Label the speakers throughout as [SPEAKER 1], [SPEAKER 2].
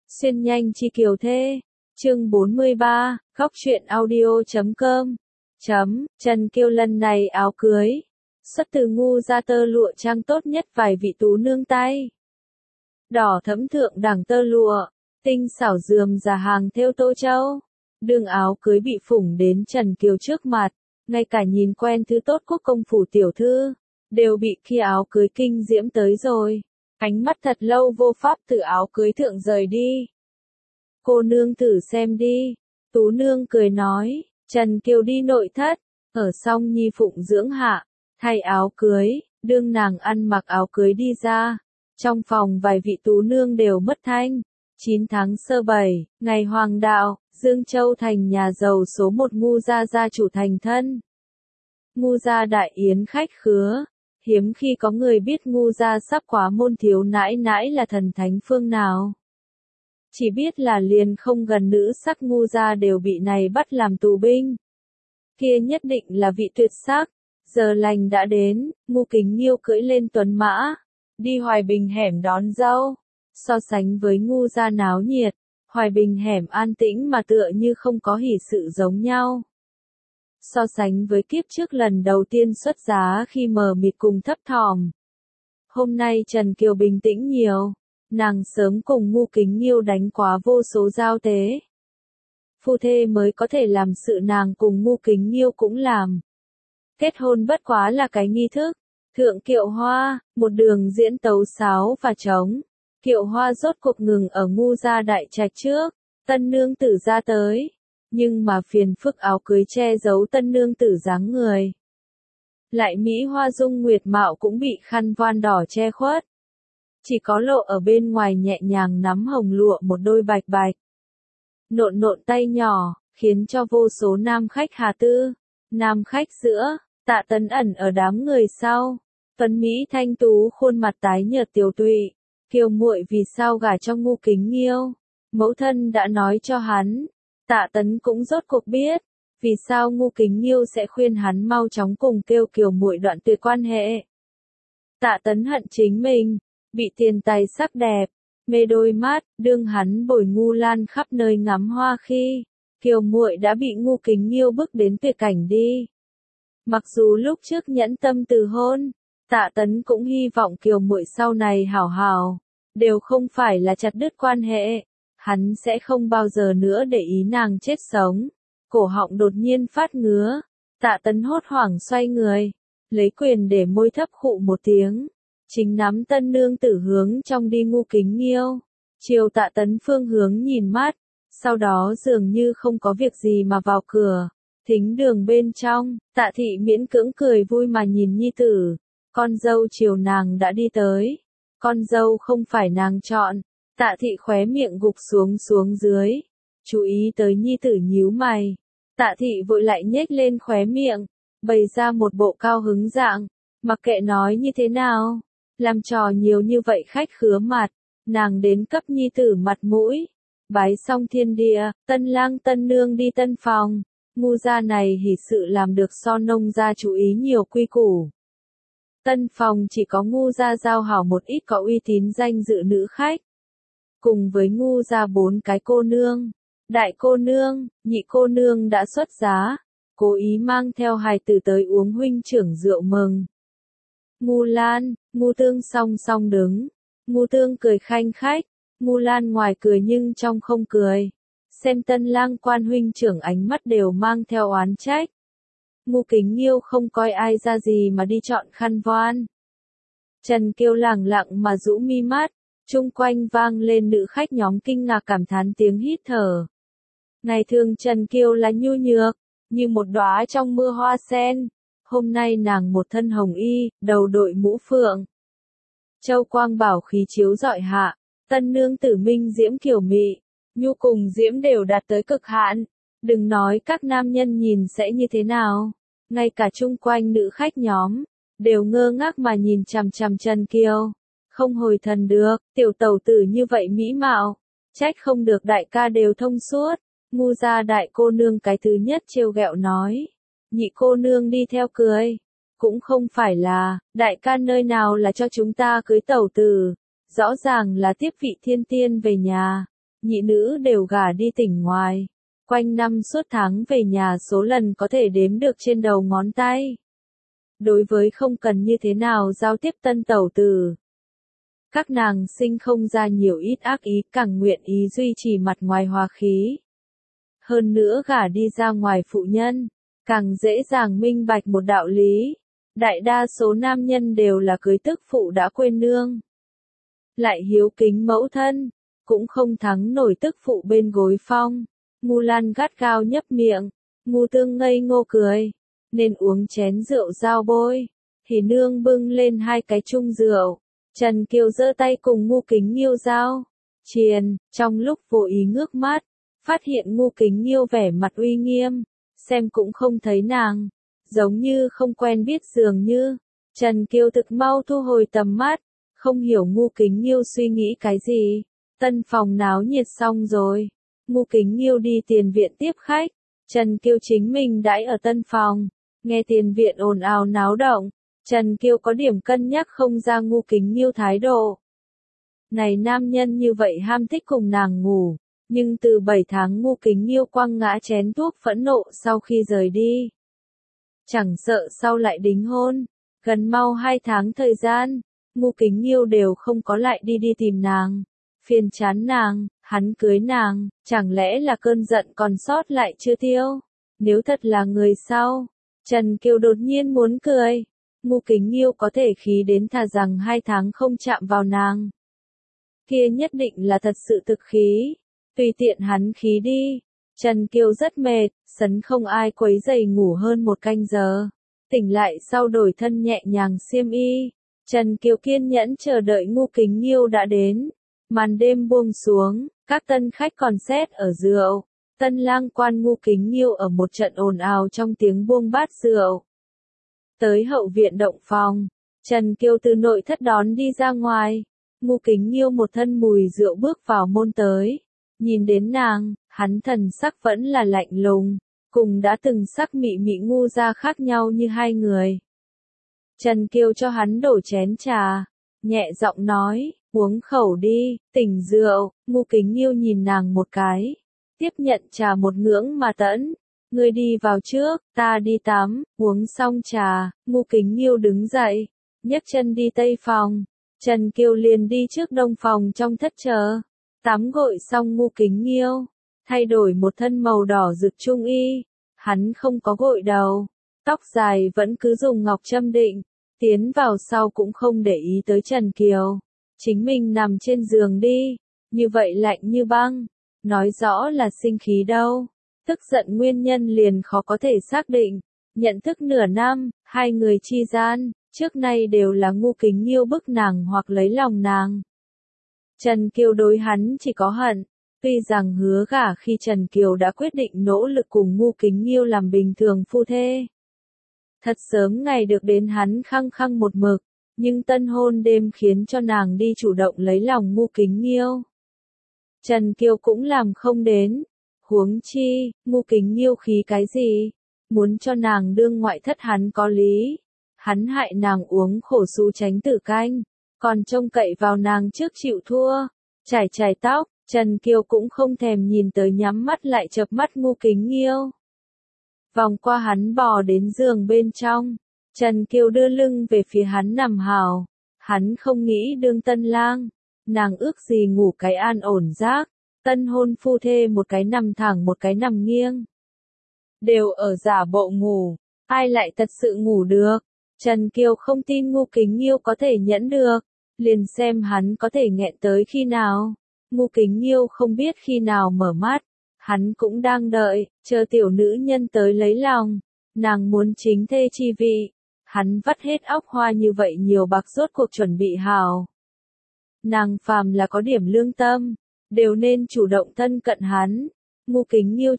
[SPEAKER 1] Xuyên nhanh chi kiều thê. Chương 43, góc truyện audio.com. Trần Kiều lần này áo cưới. Xuất từ ngu ra tơ lụa trang tốt nhất vài vị tú nương tay. Đỏ thẫm thượng đẳng tơ lụa, tinh xảo rườm rà hàng thêu Tô Châu. Đường áo cưới bị phủng đến Trần Kiều trước mặt, ngay cả nhìn quen thứ tốt quốc công phủ tiểu thư, đều bị khi áo cưới kinh diễm tới rồi. Ánh mắt thật lâu vô pháp từ áo cưới thượng rời đi. Cô nương thử xem đi. Tú nương cười nói, Trần Kiều đi nội thất, ở xong nhi phụng dưỡng hạ, thay áo cưới, đương nàng ăn mặc áo cưới đi ra. Trong phòng vài vị tú nương đều mất thanh. 9 tháng sơ 7, ngày hoàng đạo, Dương Châu thành nhà giàu số 1 ngu gia gia chủ thành thân. Ngu gia đại yến khách khứa. Hiếm khi có người biết ngu gia sắp quá môn thiếu nãi nãi là thần thánh phương nào. Chỉ biết là liền không gần nữ sắc ngu gia đều bị này bắt làm tù binh. Kia nhất định là vị tuyệt sắc. Giờ lành đã đến, Ngu Kính Nghiêu cưỡi lên tuấn mã, đi Hoài Bình hẻm đón dâu. So sánh với ngu gia náo nhiệt, Hoài Bình hẻm an tĩnh mà tựa như không có hỷ sự giống nhau. So sánh với kiếp trước lần đầu tiên xuất giá khi mờ mịt cùng thấp thỏm. Hôm nay Trần Kiều bình tĩnh nhiều, nàng sớm cùng Ngu Kính Nghiêu đánh quá vô số giao tế. Phu thê mới có thể làm sự nàng cùng Ngu Kính Nghiêu cũng làm. Kết hôn bất quá là cái nghi thức, thượng kiệu hoa, một đường diễn tấu sáo và trống. Kiệu hoa rốt cuộc ngừng ở ngu gia đại trạch trước, tân nương tử ra tới. Nhưng mà phiền phức áo cưới che giấu tân nương tử dáng người. Lại Mỹ hoa dung nguyệt mạo cũng bị khăn voan đỏ che khuất. Chỉ có lộ ở bên ngoài nhẹ nhàng nắm hồng lụa một đôi bạch bạch. Nộn nộn tay nhỏ, khiến cho vô số nam khách hà tư. Nam khách giữa, Tạ Tấn ẩn ở đám người sau. Tuấn Mỹ thanh tú khuôn mặt tái nhợt tiều tụy. Kiều muội vì sao gả cho Ngu Kính Nghiêu? Mẫu thân đã nói cho hắn. Tạ Tấn cũng rốt cuộc biết, vì sao Ngu Kính Nghiêu sẽ khuyên hắn mau chóng cùng kêu Kiều muội đoạn tuyệt quan hệ. Tạ Tấn hận chính mình, bị tiền tài sắc đẹp, mê đôi mắt, đương hắn bồi Ngu Lan khắp nơi ngắm hoa khi, Kiều muội đã bị Ngu Kính Nghiêu bức đến tuyệt cảnh đi. Mặc dù lúc trước nhẫn tâm từ hôn, Tạ Tấn cũng hy vọng Kiều muội sau này hảo hảo, đều không phải là chặt đứt quan hệ, hắn sẽ không bao giờ nữa để ý nàng chết sống. Cổ họng đột nhiên phát ngứa, Tạ Tấn hốt hoảng xoay người, lấy quyền để môi thấp khụ một tiếng, chính nắm tân nương tử hướng trong đi Ngu Kính Nghiêu, chiều Tạ Tấn phương hướng nhìn mắt, sau đó dường như không có việc gì mà vào cửa. Thính đường bên trong, Tạ thị miễn cưỡng cười vui mà nhìn nhi tử. Con dâu chiều nàng đã đi tới. Con dâu không phải nàng chọn. Tạ thị khóe miệng gục xuống dưới. Chú ý tới nhi tử nhíu mày. Tạ thị vội lại nhếch lên khóe miệng, bày ra một bộ cao hứng dạng. Mặc kệ nói như thế nào, làm trò nhiều như vậy khách khứa mặt, nàng đến cấp nhi tử mặt mũi. Bái xong thiên địa, tân lang tân nương đi tân phòng. Ngu gia này hỉ sự làm được so nông gia chú ý nhiều quy củ. Tân phòng chỉ có Ngu gia giao hảo một ít có uy tín danh dự nữ khách. Cùng với Ngu gia 4 cái cô nương. Đại cô nương, nhị cô nương đã xuất giá. Cố ý mang theo hài tử tới uống huynh trưởng rượu mừng. Ngu Lan, Ngu Tương song song đứng. Ngu Tương cười khanh khách. Ngu Lan ngoài cười nhưng trong không cười. Xem tân lang quan huynh trưởng ánh mắt đều mang theo oán trách. Ngu Kính Nghiêu không coi ai ra gì mà đi chọn khăn voan. Trần Kiều lẳng lặng mà rũ mi mắt, chung quanh vang lên nữ khách nhóm kinh ngạc cảm thán tiếng hít thở. Ngày thường Trần Kiều là nhu nhược, như một đóa trong mưa hoa sen. Hôm nay nàng một thân hồng y, đầu đội mũ phượng. Châu quang bảo khí chiếu rọi hạ, tân nương tử minh diễm kiều mị. Nhu cùng diễm đều đạt tới cực hạn. Đừng nói các nam nhân nhìn sẽ như thế nào. Ngay cả chung quanh nữ khách nhóm, đều ngơ ngác mà nhìn chằm chằm Trần Kiều. Không hồi thần được, tiểu tẩu tử như vậy mỹ mạo. Trách không được đại ca đều thông suốt. Ngu gia đại cô nương cái thứ nhất trêu ghẹo nói. Nhị cô nương đi theo cười. Cũng không phải là, đại ca nơi nào là cho chúng ta cưới tẩu tử. Rõ ràng là tiếp vị thiên tiên về nhà. nhị nữ đều gả đi tỉnh ngoài. Quanh năm suốt tháng về nhà số lần có thể đếm được trên đầu ngón tay. Đối với không cần như thế nào giao tiếp tân tẩu tử, các nàng sinh không ra nhiều ít ác ý, càng nguyện ý duy trì mặt ngoài hòa khí. Hơn nữa gả đi ra ngoài phụ nhân, càng dễ dàng minh bạch một đạo lý. Đại đa số nam nhân đều là cưới tức phụ đã quên nương. Lại hiếu kính mẫu thân, cũng không thắng nổi tức phụ bên gối phong. Ngu Lan gắt gao nhấp miệng, Ngu Tương ngây ngô cười, nên uống chén rượu giao bôi. Thì nương bưng lên 2 cái chung rượu, Trần Kiều giơ tay cùng Ngu Kính Nghiêu giao. Triền, trong lúc vô ý ngước mắt, phát hiện Ngu Kính Nghiêu vẻ mặt uy nghiêm, xem cũng không thấy nàng, giống như không quen biết dường như. Trần Kiều thực mau thu hồi tầm mắt, không hiểu Ngu Kính Nghiêu suy nghĩ cái gì. Tân phòng náo nhiệt xong rồi, Ngu Kính Nghiêu đi tiền viện tiếp khách, Trần Kiều chính mình đãi ở tân phòng, nghe tiền viện ồn ào náo động, Trần Kiều có điểm cân nhắc không ra Ngu Kính Nghiêu thái độ. Này nam nhân như vậy ham thích cùng nàng ngủ, nhưng từ 7 tháng Ngu Kính Nghiêu quăng ngã chén thuốc phẫn nộ sau khi rời đi. Chẳng sợ sau lại đính hôn, gần mau 2 tháng thời gian, Ngu Kính Nghiêu đều không có lại đi tìm nàng. Phiền chán nàng, hắn cưới nàng, chẳng lẽ là cơn giận còn sót lại chưa tiêu? Nếu thật là người sau, Trần Kiều đột nhiên muốn cười. Ngu Kính Nghiêu có thể khí đến thà rằng 2 tháng không chạm vào nàng. Kia nhất định là thật sự thực khí, tùy tiện hắn khí đi. Trần Kiều rất mệt, sấn không ai quấy rầy ngủ hơn 1 canh giờ. Tỉnh lại sau đổi thân nhẹ nhàng xiêm y, Trần Kiều kiên nhẫn chờ đợi Ngu Kính Nghiêu đã đến. Màn đêm buông xuống, các tân khách còn xét ở rượu. Tân lang quan Ngu Kính Nghiêu ở một trận ồn ào trong tiếng buông bát rượu. Tới hậu viện động phòng, Trần Kiều từ nội thất đón đi ra ngoài. Ngu Kính Nghiêu một thân mùi rượu bước vào môn tới. Nhìn đến nàng, hắn thần sắc vẫn là lạnh lùng, cùng đã từng sắc mị mị ngu ra khác nhau như hai người. Trần Kiều cho hắn đổ chén trà, nhẹ giọng nói, uống khẩu đi, tỉnh rượu. Ngu Kính Nghiêu nhìn nàng một cái, tiếp nhận trà một ngưỡng mà tẫn. Ngươi đi vào trước, ta đi tắm. Uống xong trà, Ngu Kính Nghiêu đứng dậy, nhấc chân đi tây phòng. Trần Kiều liền đi trước đông phòng trong thất chờ. Tắm gội xong Ngu Kính Nghiêu thay đổi một thân màu đỏ rực trung y. Hắn không có gội đầu, tóc dài vẫn cứ dùng ngọc châm định. Tiến vào sau cũng không để ý tới Trần Kiều. Chính mình nằm trên giường đi, như vậy lạnh như băng, nói rõ là sinh khí đâu. Tức giận nguyên nhân liền khó có thể xác định. Nhận thức nửa năm, hai người chi gian, trước nay đều là Ngu Kính Nghiêu bức nàng hoặc lấy lòng nàng. Trần Kiều đối hắn chỉ có hận, tuy rằng hứa gả khi Trần Kiều đã quyết định nỗ lực cùng Ngu Kính Nghiêu làm bình thường phu thê. Thật sớm ngày được đến hắn khăng khăng một mực, nhưng tân hôn đêm khiến cho nàng đi chủ động lấy lòng Ngu Kính Nghiêu. Trần Kiều cũng làm không đến, huống chi, Ngu Kính Nghiêu khí cái gì, muốn cho nàng đương ngoại thất hắn có lý. Hắn hại nàng uống khổ su tránh tử canh, còn trông cậy vào nàng trước chịu thua. Chải tóc, Trần Kiều cũng không thèm nhìn tới nhắm mắt lại chợp mắt Ngu Kính Nghiêu. Vòng qua hắn bò đến giường bên trong, Trần Kiều đưa lưng về phía hắn nằm hào. Hắn không nghĩ đương tân lang, nàng ước gì ngủ cái an ổn giấc. Tân hôn phu thê một cái nằm thẳng một cái nằm nghiêng, đều ở giả bộ ngủ, ai lại thật sự ngủ được. Trần Kiều không tin Ngu Kính Nghiêu có thể nhẫn được, liền xem hắn có thể nghẹn tới khi nào. Ngu Kính Nghiêu không biết khi nào mở mắt, hắn cũng đang đợi, chờ tiểu nữ nhân tới lấy lòng. Nàng muốn chính thê chi vị, hắn vắt hết óc hoa như vậy nhiều bạc rốt cuộc chuẩn bị hào. Nàng phàm là có điểm lương tâm, đều nên chủ động thân cận hắn. Ngu Kính Nghiêu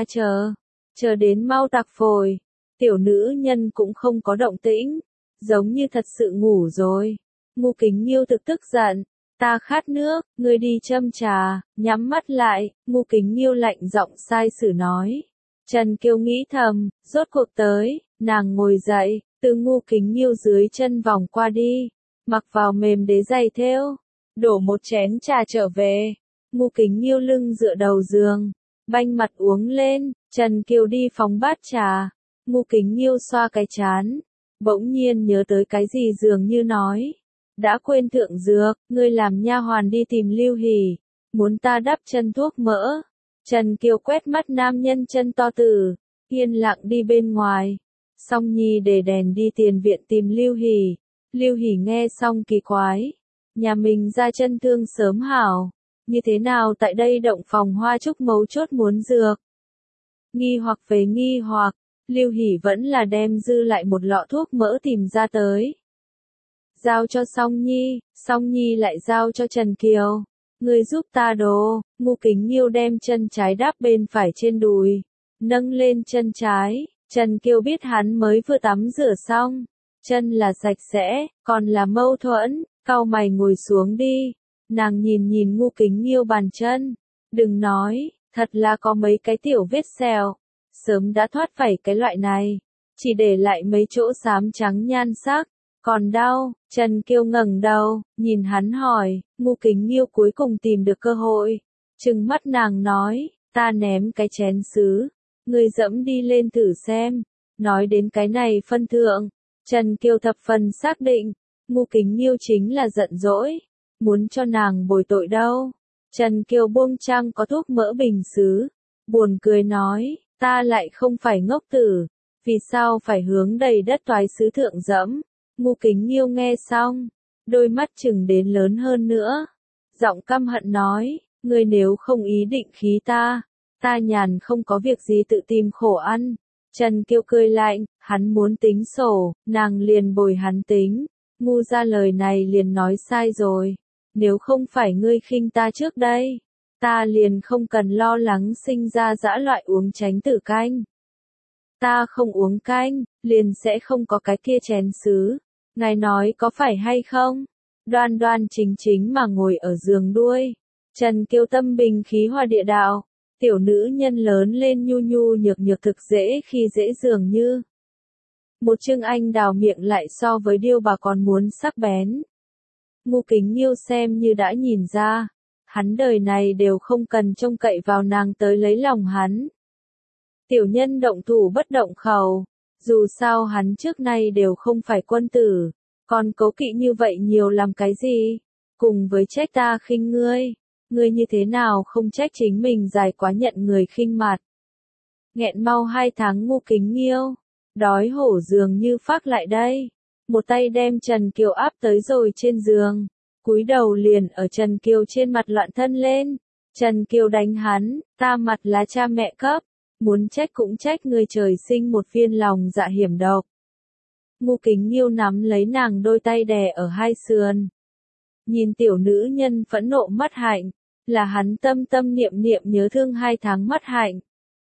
[SPEAKER 1] chờ đến mau tạc phổi. Tiểu nữ nhân cũng không có động tĩnh, giống như thật sự ngủ rồi. Ngu Kính Nghiêu thực tức giận, ta khát nước, ngươi đi châm trà. Nhắm mắt lại, Ngu Kính Nghiêu lạnh giọng sai sử nói. Trần Kiều nghĩ thầm, rốt cuộc tới. Nàng ngồi dậy, từ Ngu Kính Nghiêu dưới chân vòng qua đi, mặc vào mềm đế giày thêu, đổ một chén trà trở về. Ngu Kính Nghiêu lưng dựa đầu giường, banh mặt uống lên, Trần Kiều đi phóng bát trà. Ngu Kính Nghiêu xoa cái trán, bỗng nhiên nhớ tới cái gì dường như nói. Đã quên thượng dược, ngươi làm nha hoàn đi tìm Lưu Hỷ, muốn ta đắp chân thuốc mỡ. Trần Kiều quét mắt nam nhân chân to tử, yên lặng đi bên ngoài. Song Nhi để đèn đi tiền viện tìm Lưu Hỷ. Lưu Hỷ nghe xong kỳ quái. Nhà mình ra chân thương sớm hảo. Như thế nào tại đây động phòng hoa trúc mấu chốt muốn dược? Nghi hoặc về nghi hoặc, Lưu Hỷ vẫn là đem dư lại một lọ thuốc mỡ tìm ra tới. Giao cho Song Nhi lại giao cho Trần Kiều. Ngươi giúp ta đồ. Ngu Kính Nghiêu đem chân trái đáp bên phải trên đùi, nâng lên chân trái. Trần Kiều biết hắn mới vừa tắm rửa xong, chân là sạch sẽ, còn là mâu thuẫn, cau mày ngồi xuống đi. Nàng nhìn nhìn Ngu Kính Nghiêu bàn chân, đừng nói, thật là có mấy cái tiểu vết sẹo, sớm đã thoát vảy cái loại này, chỉ để lại mấy chỗ xám trắng nhan sắc, còn đau. Trần Kiều ngẩng đầu, nhìn hắn hỏi. Ngu Kính Nghiêu cuối cùng tìm được cơ hội, trừng mắt nàng nói, ta ném cái chén sứ, ngươi dẫm đi lên thử xem. Nói đến cái này phân thượng, Trần Kiều thập phần xác định, Ngu Kính Nghiêu chính là giận dỗi, muốn cho nàng bồi tội đâu. Trần Kiều buông trang có thuốc mỡ bình sứ, buồn cười nói, ta lại không phải ngốc tử, vì sao phải hướng đầy đất toái sứ thượng dẫm. Ngu Kính Nghiêu nghe xong, đôi mắt chừng đến lớn hơn nữa, giọng căm hận nói, ngươi nếu không ý định khí ta nhàn không có việc gì tự tìm khổ ăn. Trần Kiều cười lạnh, hắn muốn tính sổ, nàng liền bồi hắn tính. Ngu ra lời này liền nói sai rồi, nếu không phải ngươi khinh ta trước đây, ta liền không cần lo lắng sinh ra dã loại uống tránh tử canh. Ta không uống canh, liền sẽ không có cái kia chén sứ. Ngài nói có phải hay không? Đoan đoan chính chính mà ngồi ở giường đuôi. Trần Kiều tâm bình khí hòa địa đạo. Tiểu nữ nhân lớn lên nhu nhu nhược nhược thực dễ khi dễ dường như. Một chương anh đào miệng lại so với điêu bà còn muốn sắc bén. Ngu Kính Nghiêu xem như đã nhìn ra. Hắn đời này đều không cần trông cậy vào nàng tới lấy lòng hắn. Tiểu nhân động thủ bất động khẩu. Dù sao hắn trước nay đều không phải quân tử, còn cố kỵ như vậy nhiều làm cái gì? Cùng với trách ta khinh ngươi như thế nào không trách chính mình dài quá nhận người khinh mặt. Nghẹn mau 2 tháng Ngu Kính Nghiêu, đói hổ dường như phác lại đây, một tay đem Trần Kiều áp tới rồi trên giường, cúi đầu liền ở Trần Kiều trên mặt loạn thân lên. Trần Kiều đánh hắn, ta mặt là cha mẹ cấp. Muốn trách cũng trách ngươi trời sinh một viên lòng dạ hiểm độc. Ngu Kính Nghiêu nắm lấy nàng đôi tay đè ở hai sườn. Nhìn tiểu nữ nhân phẫn nộ mắt hạnh, là hắn tâm tâm niệm niệm nhớ thương 2 tháng mắt hạnh.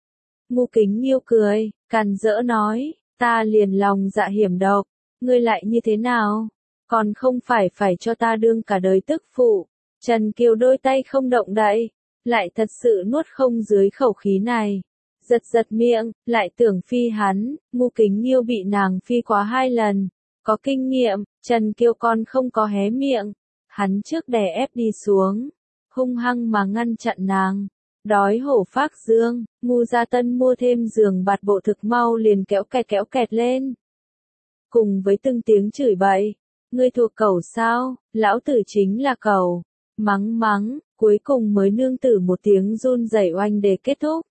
[SPEAKER 1] Ngu Kính Nghiêu cười, càn rỡ nói, ta liền lòng dạ hiểm độc, ngươi lại như thế nào? Còn không phải cho ta đương cả đời tức phụ. Trần Kiều đôi tay không động đậy, lại thật sự nuốt không dưới khẩu khí này. Giật miệng, lại tưởng phi hắn. Ngu Kính Nghiêu bị nàng phi quá 2 lần, có kinh nghiệm. Trần Kiều còn không có hé miệng, hắn trước đè ép đi xuống, hung hăng mà ngăn chặn nàng. Đói hổ phác dương, Ngu gia tân mua thêm giường bạt bộ thực mau liền kéo kẹt lên. Cùng với từng tiếng chửi bậy, ngươi thuộc cẩu sao, lão tử chính là cẩu, mắng, cuối cùng mới nương tử một tiếng run rẩy oanh để kết thúc.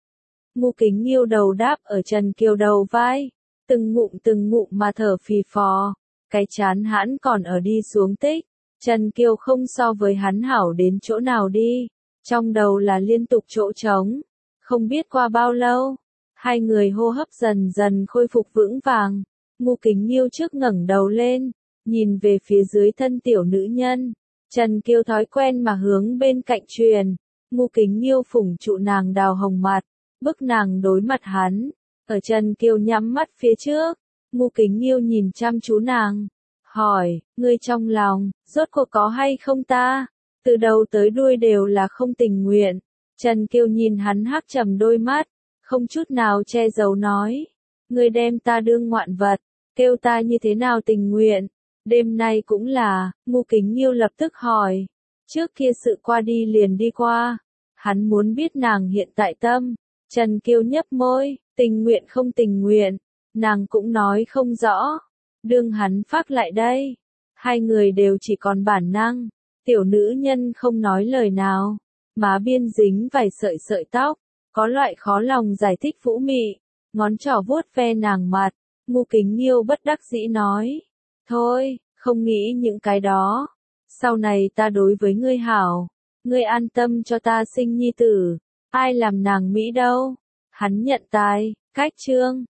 [SPEAKER 1] Ngu Kính Nghiêu đầu đáp ở Trần Kiều đầu vai, từng ngụm mà thở phì phò, cái chán hãn còn ở đi xuống tích. Trần Kiều không so với hắn hảo đến chỗ nào đi, trong đầu là liên tục chỗ trống. Không biết qua bao lâu, hai người hô hấp dần dần khôi phục vững vàng. Ngu Kính Nghiêu trước ngẩng đầu lên, nhìn về phía dưới thân tiểu nữ nhân. Trần Kiều thói quen mà hướng bên cạnh truyền. Ngu Kính Nghiêu phủng trụ nàng đào hồng mặt, bức nàng đối mặt hắn. Ở Trần Kiều nhắm mắt phía trước, Ngu Kính Nghiêu nhìn chăm chú nàng, hỏi, ngươi trong lòng, rốt cuộc có hay không ta? Từ đầu tới đuôi đều là không tình nguyện. Trần Kiều nhìn hắn hắc trầm đôi mắt, không chút nào che giấu nói, ngươi đem ta đương ngoạn vật, kêu ta như thế nào tình nguyện? Đêm nay cũng là. Ngu Kính Nghiêu lập tức hỏi, Trước kia sự qua đi liền đi qua. Hắn muốn biết nàng hiện tại tâm. Trần Kiêu nhấp môi, tình nguyện không tình nguyện. Nàng cũng nói không rõ. Đương hắn phác lại đây. Hai người đều chỉ còn bản năng. Tiểu nữ nhân không nói lời nào. Má biên dính vài sợi sợi tóc. Có loại khó lòng giải thích vũ mị. Ngón trỏ vuốt ve nàng mặt. Ngu Kính Nghiêu bất đắc dĩ nói. Thôi, không nghĩ những cái đó. Sau này ta đối với ngươi hảo. Ngươi an tâm cho ta sinh nhi tử. Ai làm nàng Mỹ đâu. Hắn nhận tài, cách trương.